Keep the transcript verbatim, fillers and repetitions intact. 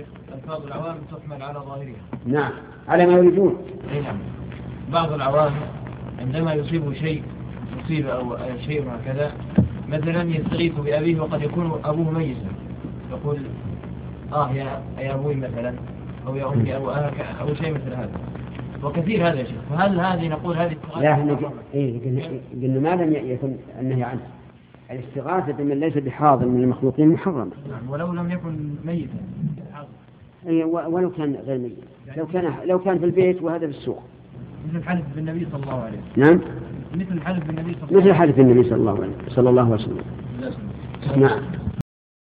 شيخ ألفاظ العوام تحمل على ظاهرها. نعم على ما يريدون. نعم. بعض العوام عندما يصيب شيء مصيبة أو شيء هكذا مثلا يستغيث بأبيه وقد يكون أبوه ميتا يقول آه يا يا أبوي مثلا أو يا أمي أو أهك أو شيء مثل هذا، وكثير هذا يا شيخ. فهل هذه نقول هذه لا احنا قلنا ما لم يكن النهي عنه. الاستغاثة بمن ليس بحاضر من المخلوقين محرمة. نعم ولو لم يكن ميتا. اي ولو كان غير ميت، لو كان لو كان في البيت وهذا في السوق. مثل الحلف بالنبي صلى الله عليه وسلم. نعم. مثل الحلف بالنبي صلى الله عليه وسلم. مثل حلف النبي صلى الله عليه صلى الله عليه وسلم. نعم.